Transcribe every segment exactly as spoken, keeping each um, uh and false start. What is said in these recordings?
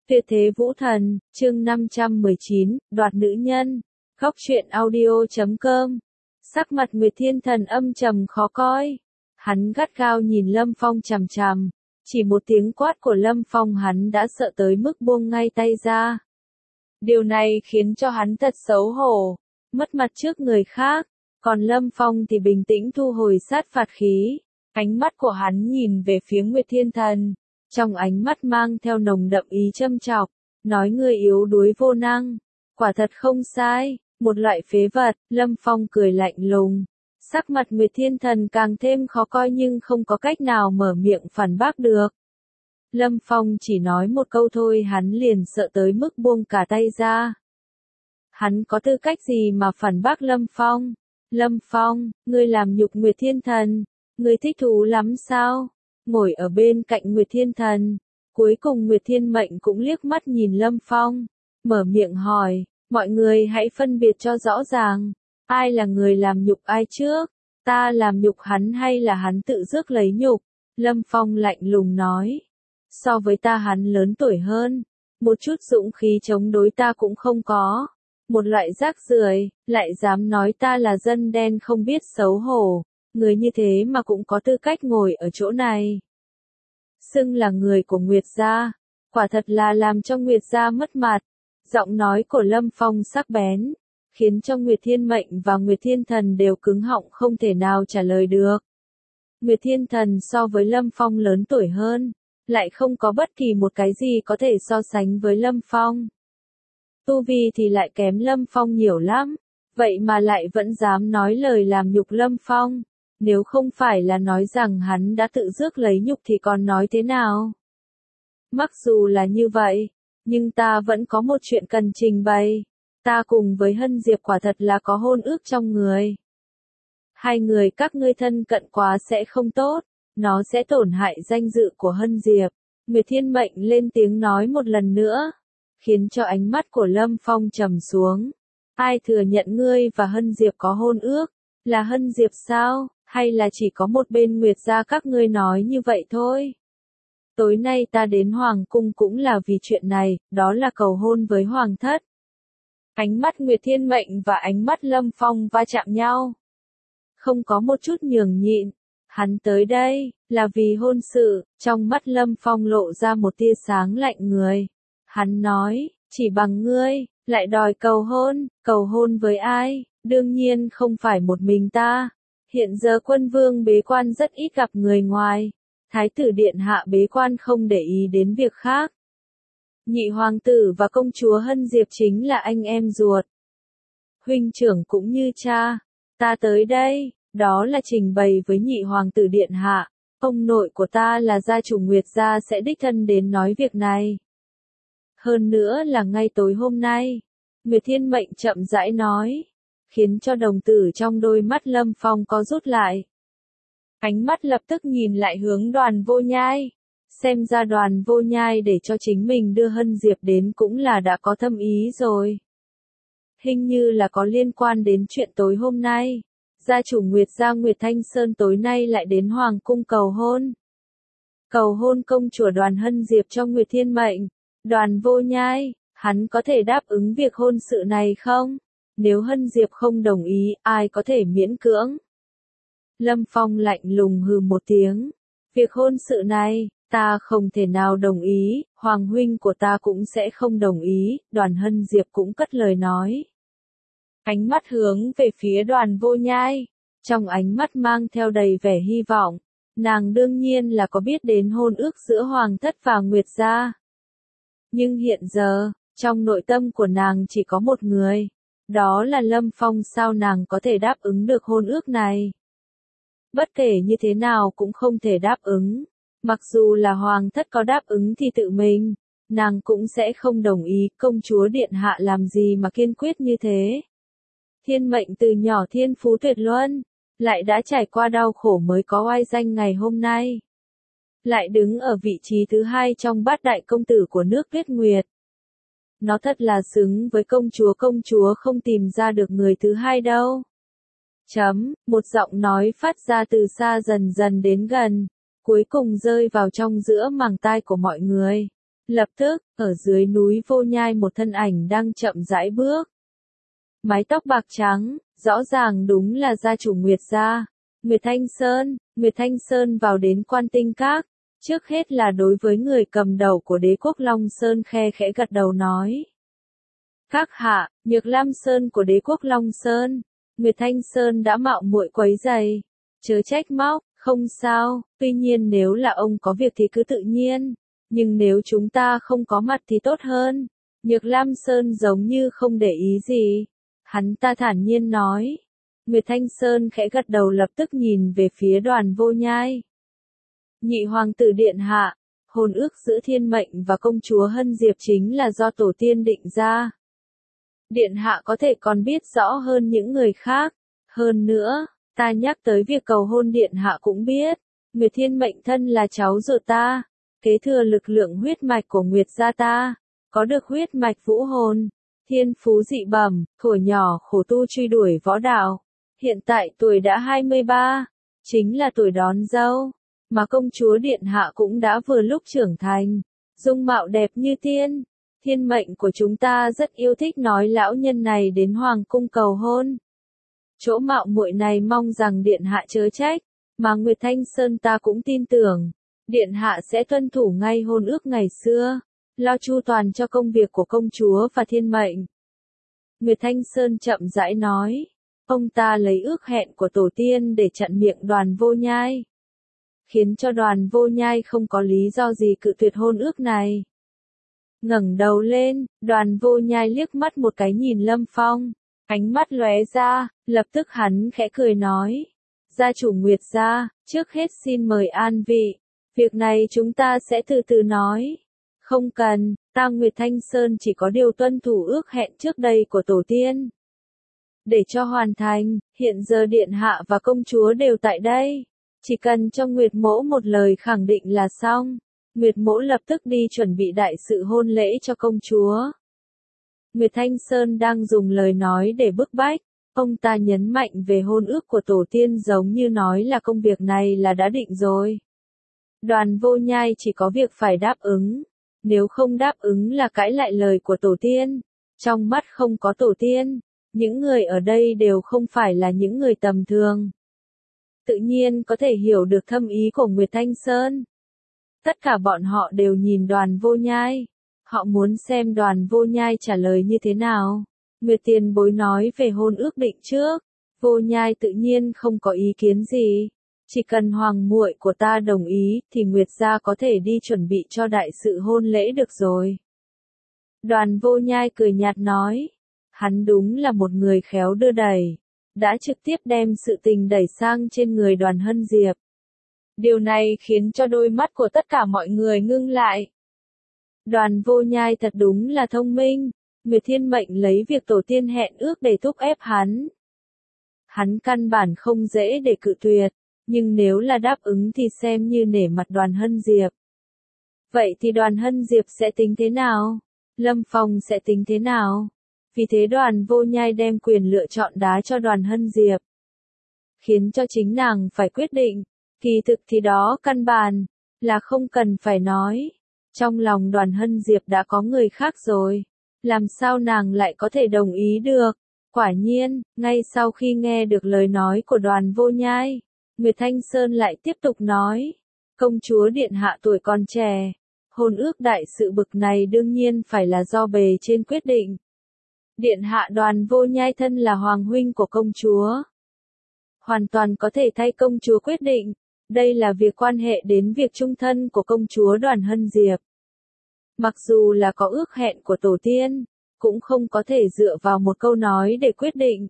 Tuyệt thế vũ thần, chương năm trăm mười chín, đoạt nữ nhân. Góc truyện audio chấm com. Sắc mặt Nguyệt Thiên Thần âm trầm khó coi. Hắn gắt gao nhìn Lâm Phong chằm chằm. Chỉ một tiếng quát của Lâm Phong hắn đã sợ tới mức buông ngay tay ra. Điều này khiến cho hắn thật xấu hổ, mất mặt trước người khác. Còn Lâm Phong thì bình tĩnh thu hồi sát phạt khí. Ánh mắt của hắn nhìn về phía Nguyệt Thiên Thần. Trong ánh mắt mang theo nồng đậm ý châm chọc, nói ngươi yếu đuối vô năng. Quả thật không sai, một loại phế vật. Lâm Phong cười lạnh lùng. Sắc mặt Nguyệt Thiên Thần càng thêm khó coi nhưng không có cách nào mở miệng phản bác được. Lâm Phong chỉ nói một câu thôi hắn liền sợ tới mức buông cả tay ra. Hắn có tư cách gì mà phản bác Lâm Phong? Lâm Phong, ngươi làm nhục Nguyệt Thiên Thần, ngươi thích thú lắm sao? Ngồi ở bên cạnh Nguyệt Thiên Thần, cuối cùng Nguyệt Thiên Mệnh cũng liếc mắt nhìn Lâm Phong, mở miệng hỏi, mọi người hãy phân biệt cho rõ ràng, ai là người làm nhục ai trước, ta làm nhục hắn hay là hắn tự rước lấy nhục? Lâm Phong lạnh lùng nói, so với ta hắn lớn tuổi hơn, một chút dũng khí chống đối ta cũng không có, một loại rác rưởi, lại dám nói ta là dân đen không biết xấu hổ. Người như thế mà cũng có tư cách ngồi ở chỗ này. Xưng là người của Nguyệt gia, quả thật là làm cho Nguyệt gia mất mặt. Giọng nói của Lâm Phong sắc bén, khiến cho Nguyệt Thiên Mệnh và Nguyệt Thiên Thần đều cứng họng không thể nào trả lời được. Nguyệt Thiên Thần so với Lâm Phong lớn tuổi hơn, lại không có bất kỳ một cái gì có thể so sánh với Lâm Phong. Tu vi thì lại kém Lâm Phong nhiều lắm, vậy mà lại vẫn dám nói lời làm nhục Lâm Phong. Nếu không phải là nói rằng hắn đã tự rước lấy nhục thì còn nói thế nào? Mặc dù là như vậy, nhưng ta vẫn có một chuyện cần trình bày. Ta cùng với Hân Diệp quả thật là có hôn ước trong người. Hai người các ngươi thân cận quá sẽ không tốt, nó sẽ tổn hại danh dự của Hân Diệp. Nguyệt Thiên Mệnh lên tiếng nói một lần nữa, khiến cho ánh mắt của Lâm Phong trầm xuống. Ai thừa nhận ngươi và Hân Diệp có hôn ước? Là Hân Diệp sao? Hay là chỉ có một bên Nguyệt gia các ngươi nói như vậy thôi? Tối nay ta đến Hoàng cung cũng là vì chuyện này, đó là cầu hôn với Hoàng thất. Ánh mắt Nguyệt Thiên Mệnh và ánh mắt Lâm Phong va chạm nhau. Không có một chút nhường nhịn. Hắn tới đây, là vì hôn sự. Trong mắt Lâm Phong lộ ra một tia sáng lạnh người. Hắn nói, chỉ bằng ngươi, lại đòi cầu hôn, cầu hôn với ai? Đương nhiên không phải một mình ta. Hiện giờ quân vương bế quan rất ít gặp người ngoài. Thái tử điện hạ bế quan không để ý đến việc khác. Nhị hoàng tử và công chúa Hân Diệp chính là anh em ruột. Huynh trưởng cũng như cha. Ta tới đây, đó là trình bày với nhị hoàng tử điện hạ. Ông nội của ta là gia chủ Nguyệt gia sẽ đích thân đến nói việc này. Hơn nữa là ngay tối hôm nay. Nguyệt Thiên Mệnh chậm rãi nói. Khiến cho đồng tử trong đôi mắt Lâm Phong có rút lại. Ánh mắt lập tức nhìn lại hướng Đoàn Vô Nhai. Xem ra Đoàn Vô Nhai để cho chính mình đưa Hân Diệp đến cũng là đã có thâm ý rồi. Hình như là có liên quan đến chuyện tối hôm nay. Gia chủ Nguyệt gia Nguyệt Thanh Sơn tối nay lại đến Hoàng cung cầu hôn. Cầu hôn công chúa Đoàn Hân Diệp cho Nguyệt Thiên Mệnh. Đoàn Vô Nhai, hắn có thể đáp ứng việc hôn sự này không? Nếu Hân Diệp không đồng ý, ai có thể miễn cưỡng? Lâm Phong lạnh lùng hừ một tiếng. Việc hôn sự này, ta không thể nào đồng ý, Hoàng huynh của ta cũng sẽ không đồng ý, Đoàn Hân Diệp cũng cất lời nói. Ánh mắt hướng về phía Đoàn Vô Nhai, trong ánh mắt mang theo đầy vẻ hy vọng. Nàng đương nhiên là có biết đến hôn ước giữa Hoàng thất và Nguyệt gia. Nhưng hiện giờ, trong nội tâm của nàng chỉ có một người. Đó là Lâm Phong. Sao nàng có thể đáp ứng được hôn ước này? Bất kể như thế nào cũng không thể đáp ứng. Mặc dù là Hoàng thất có đáp ứng thì tự mình, nàng cũng sẽ không đồng ý. Công chúa điện hạ làm gì mà kiên quyết như thế? Thiên Mệnh từ nhỏ thiên phú tuyệt luân, lại đã trải qua đau khổ mới có oai danh ngày hôm nay. Lại đứng ở vị trí thứ hai trong bát đại công tử của nước Tuyết Nguyệt. Nó thật là xứng với công chúa, công chúa không tìm ra được người thứ hai đâu. Chấm, một giọng nói phát ra từ xa dần dần đến gần, cuối cùng rơi vào trong giữa màng tai của mọi người. Lập tức, ở dưới núi Vô Nhai một thân ảnh đang chậm rãi bước. Mái tóc bạc trắng, rõ ràng đúng là gia chủ Nguyệt gia. Nguyệt Thanh Sơn, Nguyệt Thanh Sơn vào đến Quan Tinh Các, trước hết là đối với người cầm đầu của đế quốc Long Sơn khe khẽ gật đầu nói. Các hạ, Nhược Lam Sơn của đế quốc Long Sơn, Nguyệt Thanh Sơn đã mạo muội quấy rầy, chớ trách móc, không sao, tuy nhiên nếu là ông có việc thì cứ tự nhiên, nhưng nếu chúng ta không có mặt thì tốt hơn. Nhược Lam Sơn giống như không để ý gì, hắn ta thản nhiên nói. Nguyệt Thanh Sơn khẽ gật đầu lập tức nhìn về phía Đoàn Vô Nhai. Nhị hoàng tử điện hạ, hôn ước giữa thiên mệnh và công chúa Hân Diệp chính là do tổ tiên định ra. Điện hạ có thể còn biết rõ hơn những người khác. Hơn nữa, ta nhắc tới việc cầu hôn điện hạ cũng biết. Nguyệt thiên mệnh thân là cháu ruột ta, kế thừa lực lượng huyết mạch của Nguyệt gia ta, có được huyết mạch vũ hồn, thiên phú dị bẩm, thuở nhỏ khổ tu truy đuổi võ đạo. Hiện tại tuổi đã hai mươi ba, chính là tuổi đón dâu, mà công chúa điện hạ cũng đã vừa lúc trưởng thành, dung mạo đẹp như tiên. Thiên mệnh của chúng ta rất yêu thích nói lão nhân này đến hoàng cung cầu hôn. Chỗ mạo muội này mong rằng điện hạ chớ trách, mà Nguyệt Thanh Sơn ta cũng tin tưởng, điện hạ sẽ tuân thủ ngay hôn ước ngày xưa, lo chu toàn cho công việc của công chúa và thiên mệnh. Nguyệt Thanh Sơn chậm rãi nói. Ông ta lấy ước hẹn của tổ tiên để chặn miệng Đoàn Vô Nhai, khiến cho Đoàn Vô Nhai không có lý do gì cự tuyệt hôn ước này. Ngẩng đầu lên, Đoàn Vô Nhai liếc mắt một cái nhìn Lâm Phong, ánh mắt lóe ra, lập tức hắn khẽ cười nói. Gia chủ Nguyệt gia, trước hết xin mời an vị, việc này chúng ta sẽ từ từ nói. Không cần, ta Nguyệt Thanh Sơn chỉ có điều tuân thủ ước hẹn trước đây của tổ tiên. Để cho hoàn thành, hiện giờ điện hạ và công chúa đều tại đây. Chỉ cần cho Nguyệt mỗ một lời khẳng định là xong. Nguyệt mỗ lập tức đi chuẩn bị đại sự hôn lễ cho công chúa. Nguyệt Thanh Sơn đang dùng lời nói để bức bách. Ông ta nhấn mạnh về hôn ước của tổ tiên giống như nói là công việc này là đã định rồi. Đoàn Vô Nhai chỉ có việc phải đáp ứng. Nếu không đáp ứng là cãi lại lời của tổ tiên. Trong mắt không có tổ tiên. Những người ở đây đều không phải là những người tầm thường. Tự nhiên có thể hiểu được thâm ý của Nguyệt Thanh Sơn. Tất cả bọn họ đều nhìn Đoàn Vô Nhai. Họ muốn xem Đoàn Vô Nhai trả lời như thế nào. Nguyệt tiền bối nói về hôn ước định trước. Vô Nhai tự nhiên không có ý kiến gì. Chỉ cần hoàng muội của ta đồng ý thì Nguyệt gia có thể đi chuẩn bị cho đại sự hôn lễ được rồi. Đoàn Vô Nhai cười nhạt nói. Hắn đúng là một người khéo đưa đẩy, đã trực tiếp đem sự tình đẩy sang trên người Đoàn Hân Diệp. Điều này khiến cho đôi mắt của tất cả mọi người ngưng lại. Đoàn Vô Nhai thật đúng là thông minh, Nguyệt thiên mệnh lấy việc tổ tiên hẹn ước để thúc ép hắn. Hắn căn bản không dễ để cự tuyệt, nhưng nếu là đáp ứng thì xem như nể mặt Đoàn Hân Diệp. Vậy thì Đoàn Hân Diệp sẽ tính thế nào? Lâm Phong sẽ tính thế nào? Vì thế Đoàn Vô Nhai đem quyền lựa chọn đá cho Đoàn Hân Diệp. Khiến cho chính nàng phải quyết định. Kỳ thực thì đó căn bản là không cần phải nói. Trong lòng Đoàn Hân Diệp đã có người khác rồi. Làm sao nàng lại có thể đồng ý được? Quả nhiên, ngay sau khi nghe được lời nói của Đoàn Vô Nhai, Nguyệt Thanh Sơn lại tiếp tục nói. Công chúa điện hạ tuổi còn trẻ. Hôn ước đại sự bực này đương nhiên phải là do bề trên quyết định. Điện hạ Đoàn Vô Nhai thân là hoàng huynh của công chúa. Hoàn toàn có thể thay công chúa quyết định. Đây là việc quan hệ đến việc chung thân của công chúa Đoàn Hân Diệp. Mặc dù là có ước hẹn của tổ tiên, cũng không có thể dựa vào một câu nói để quyết định.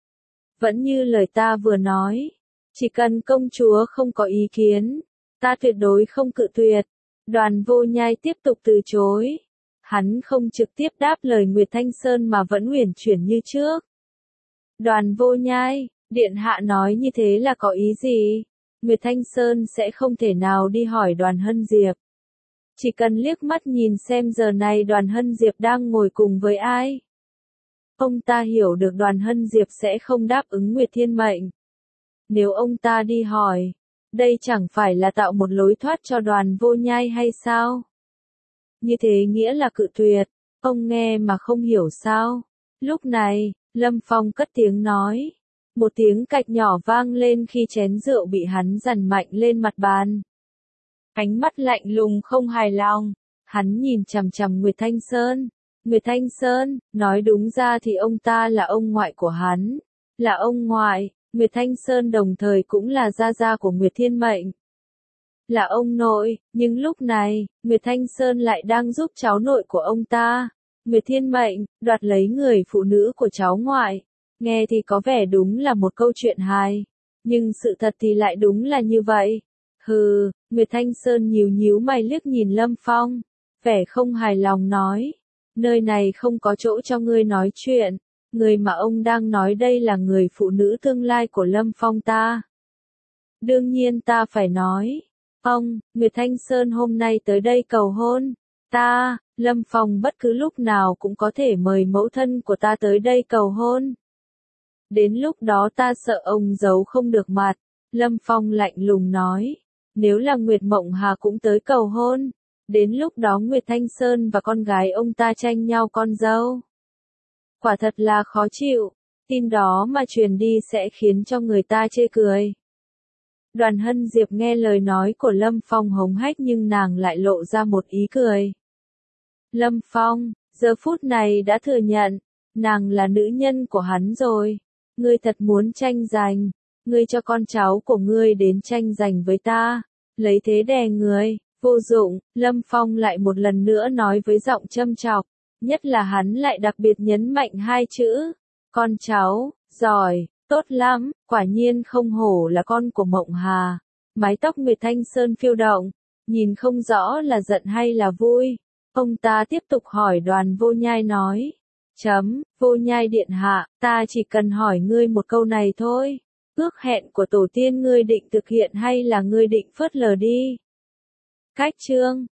Vẫn như lời ta vừa nói, chỉ cần công chúa không có ý kiến, ta tuyệt đối không cự tuyệt. Đoàn Vô Nhai tiếp tục từ chối. Hắn không trực tiếp đáp lời Nguyệt Thanh Sơn mà vẫn uyển chuyển như trước. Đoàn Vô Nhai, điện hạ nói như thế là có ý gì? Nguyệt Thanh Sơn sẽ không thể nào đi hỏi Đoàn Hân Diệp. Chỉ cần liếc mắt nhìn xem giờ này Đoàn Hân Diệp đang ngồi cùng với ai. Ông ta hiểu được Đoàn Hân Diệp sẽ không đáp ứng Nguyệt Thiên Mệnh. Nếu ông ta đi hỏi, đây chẳng phải là tạo một lối thoát cho Đoàn Vô Nhai hay sao? như thế nghĩa là cự tuyệt, ông nghe mà không hiểu sao. Lúc này, Lâm Phong cất tiếng nói. Một tiếng cạch nhỏ vang lên khi chén rượu bị hắn dằn mạnh lên mặt bàn. Ánh mắt lạnh lùng không hài lòng, hắn nhìn chằm chằm Nguyệt Thanh Sơn. Nguyệt Thanh Sơn, nói đúng ra thì ông ta là ông ngoại của hắn. Là ông ngoại, Nguyệt Thanh Sơn đồng thời cũng là gia gia của Nguyệt Thiên Mệnh. Là ông nội, nhưng lúc này, Nguyệt Thanh Sơn lại đang giúp cháu nội của ông ta, Nguyệt Thiên Mệnh, đoạt lấy người phụ nữ của cháu ngoại. Nghe thì có vẻ đúng là một câu chuyện hài, nhưng sự thật thì lại đúng là như vậy. Hừ, Nguyệt Thanh Sơn nhíu nhíu mày liếc nhìn Lâm Phong, vẻ không hài lòng nói, nơi này không có chỗ cho ngươi nói chuyện, người mà ông đang nói đây là người phụ nữ tương lai của Lâm Phong ta. Đương nhiên ta phải nói, ông, Nguyệt Thanh Sơn hôm nay tới đây cầu hôn, ta, Lâm Phong bất cứ lúc nào cũng có thể mời mẫu thân của ta tới đây cầu hôn. Đến lúc đó ta sợ ông giấu không được mặt, Lâm Phong lạnh lùng nói, nếu là Nguyệt Mộng Hà cũng tới cầu hôn, đến lúc đó Nguyệt Thanh Sơn và con gái ông ta tranh nhau con dâu. Quả thật là khó chịu, tin đó mà truyền đi sẽ khiến cho người ta chê cười. Đoàn Hân Diệp nghe lời nói của Lâm Phong hống hách nhưng nàng lại lộ ra một ý cười. Lâm Phong, giờ phút này đã thừa nhận, nàng là nữ nhân của hắn rồi. Ngươi thật muốn tranh giành, ngươi cho con cháu của ngươi đến tranh giành với ta, lấy thế đè người, vô dụng, Lâm Phong lại một lần nữa nói với giọng châm chọc, nhất là hắn lại đặc biệt nhấn mạnh hai chữ, con cháu, giỏi, tốt lắm, quả nhiên không hổ là con của Mộng Hà. Mái tóc Nguyệt Thanh Sơn phiêu động, nhìn không rõ là giận hay là vui. Ông ta tiếp tục hỏi Đoàn Vô Nhai nói. Chấm, Vô Nhai điện hạ, ta chỉ cần hỏi ngươi một câu này thôi. Ước hẹn của tổ tiên ngươi định thực hiện hay là ngươi định phớt lờ đi? Cách chương